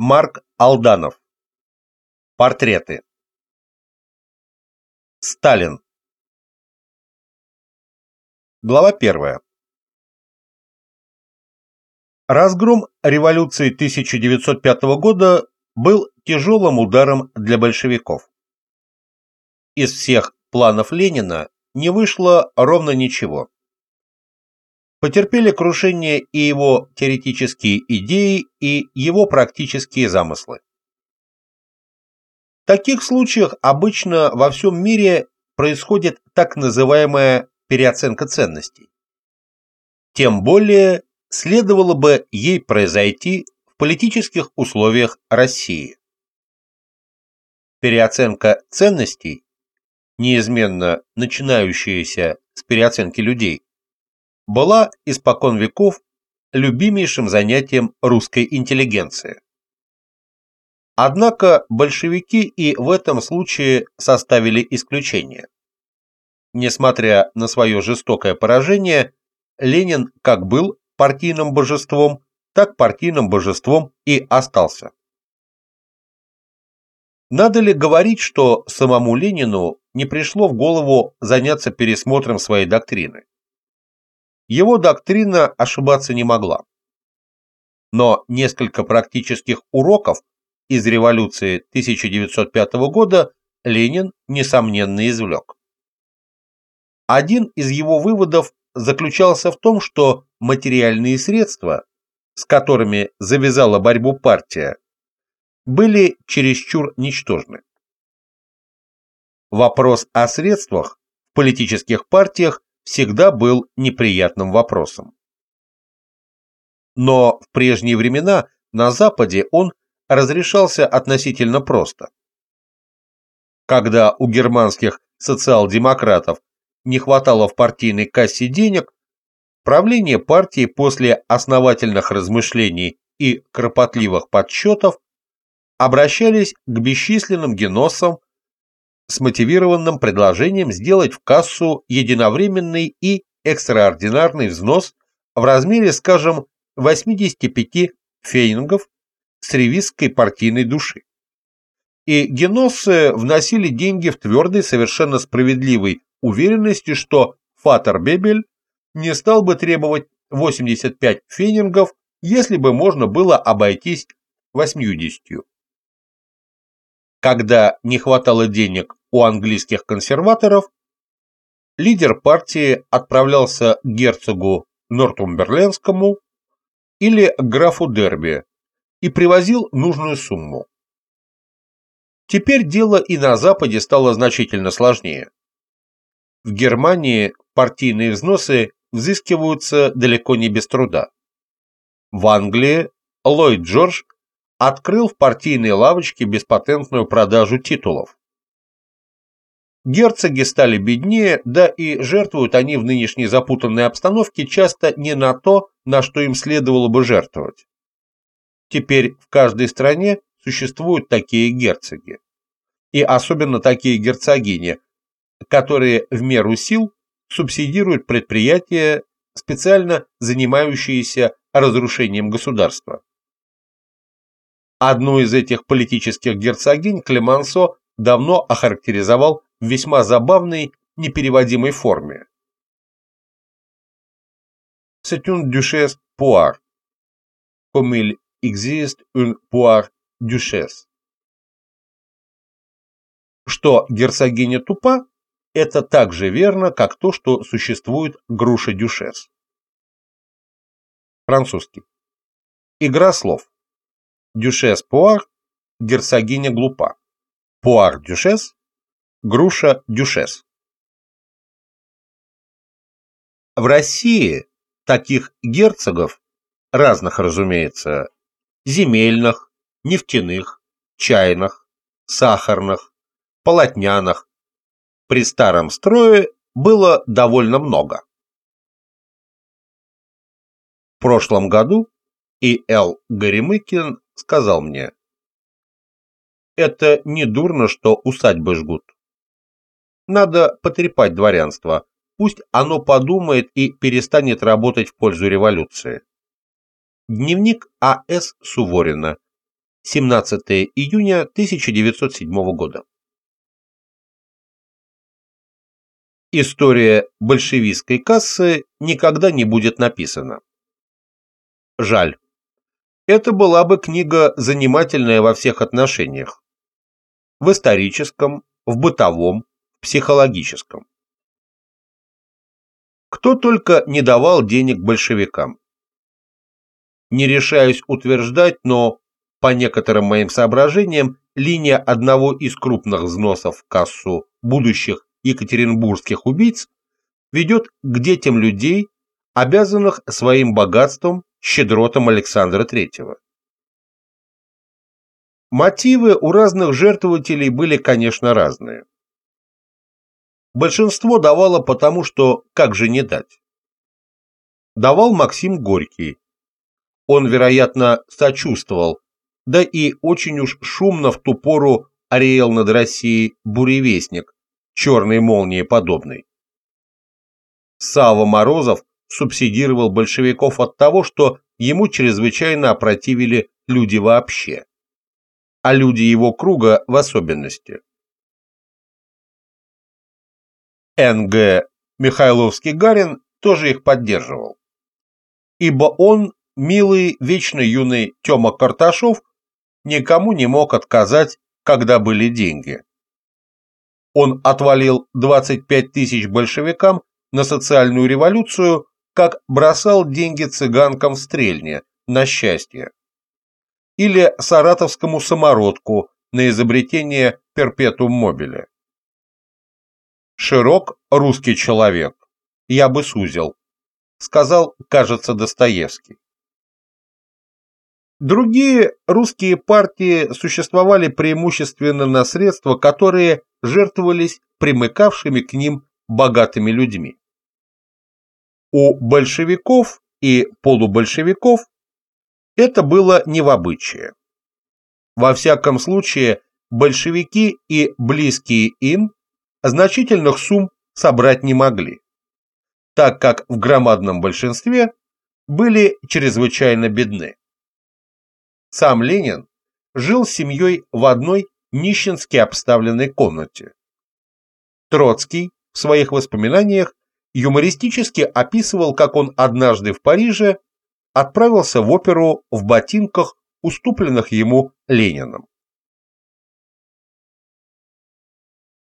Марк Алданов. Портреты. Сталин. Глава 1. Разгром революции 1905 года был тяжелым ударом для большевиков. Из всех планов Ленина не вышло ровно ничего. Потерпели крушение и его теоретические идеи, и его практические замыслы. В таких случаях обычно во всем мире происходит так называемая переоценка ценностей. Тем более следовало бы ей произойти в политических условиях России. Переоценка ценностей, неизменно начинающаяся с переоценки людей, была испокон веков любимейшим занятием русской интеллигенции. Однако большевики и в этом случае составили исключение. Несмотря на свое жестокое поражение, Ленин как был партийным божеством, так партийным божеством и остался. Надо ли говорить, что самому Ленину не пришло в голову заняться пересмотром своей доктрины? Его доктрина ошибаться не могла. Но несколько практических уроков из революции 1905 года Ленин, несомненно, извлек. Один из его выводов заключался в том, что материальные средства, с которыми завязала борьбу партия, были чересчур ничтожны. Вопрос о средствах в политических партиях всегда был неприятным вопросом. Но в прежние времена на Западе он разрешался относительно просто. Когда у германских социал-демократов не хватало в партийной кассе денег, правление партии после основательных размышлений и кропотливых подсчетов обращались к бесчисленным геносам с мотивированным предложением сделать в кассу единовременный и экстраординарный взнос в размере, скажем, 85 фенингов с ревизской партийной души. И геноссы вносили деньги в твердой, совершенно справедливой уверенности, что Фатер Бебель не стал бы требовать 85 фенингов, если бы можно было обойтись 80. Когда не хватало денег у английских консерваторов, лидер партии отправлялся к герцогу Нортумберлендскому или к графу Дерби и привозил нужную сумму. Теперь дело и на Западе стало значительно сложнее. В Германии партийные взносы взыскиваются далеко не без труда. В Англии Ллойд Джордж открыл в партийной лавочке беспатентную продажу титулов. Герцоги стали беднее, да и жертвуют они в нынешней запутанной обстановке часто не на то, на что им следовало бы жертвовать. Теперь в каждой стране существуют такие герцоги, и особенно такие герцогини, которые в меру сил субсидируют предприятия, специально занимающиеся разрушением государства. Одну из этих политических герцогинь Клемансо давно охарактеризовал в весьма забавной, непереводимой форме. C'est une duchesse poire, comme il existe une poire duchesse. Что герцогиня тупа, это так же верно, как то, что существует груша дюшес. Французский. Игра слов. Дюшес пуар, герцогиня глупа. Пуар дюшес, груша дюшес. В России таких герцогов, разных, разумеется, земельных, нефтяных, чайных, сахарных, полотняных, при старом строе было довольно много. В прошлом году И.Л. Горемыкин сказал мне: «Это не дурно, что усадьбы жгут. Надо потрепать дворянство, пусть оно подумает и перестанет работать в пользу революции». Дневник А.С. Суворина, 17 июня 1907 года. История большевистской кассы никогда не будет написана. Жаль. Это была бы книга занимательная во всех отношениях. В историческом, в бытовом, в психологическом. Кто только не давал денег большевикам. Не решаюсь утверждать, но по некоторым моим соображениям линия одного из крупных взносов в кассу будущих екатеринбургских убийц ведет к детям людей, обязанных своим богатством щедротам Александра III. Мотивы у разных жертвователей были, конечно, разные. Большинство давало потому, что как же не дать. Давал Максим Горький. Он, вероятно, сочувствовал, да и очень уж шумно в ту пору ареял над Россией буревестник, черной молнии подобный. Савва Морозов субсидировал большевиков от того, что ему чрезвычайно опротивили люди вообще, а люди его круга в особенности. Н.Г. Михайловский-Гарин тоже их поддерживал, ибо он, милый, вечно юный Тёма Карташов, никому не мог отказать, когда были деньги. Он отвалил 25 тысяч большевикам на социальную революцию, как бросал деньги цыганкам в Стрельне на счастье, или саратовскому самородку на изобретение перпетуум мобиле. «Широк русский человек, я бы сузил», сказал, кажется, Достоевский. Другие русские партии существовали преимущественно на средства, которые жертвовались примыкавшими к ним богатыми людьми. У большевиков и полубольшевиков это было не в обычае. Во всяком случае, большевики и близкие им значительных сумм собрать не могли, так как в громадном большинстве были чрезвычайно бедны. Сам Ленин жил с семьей в одной нищенски обставленной комнате. Троцкий в своих воспоминаниях юмористически описывал, как он однажды в Париже отправился в оперу в ботинках, уступленных ему Лениным.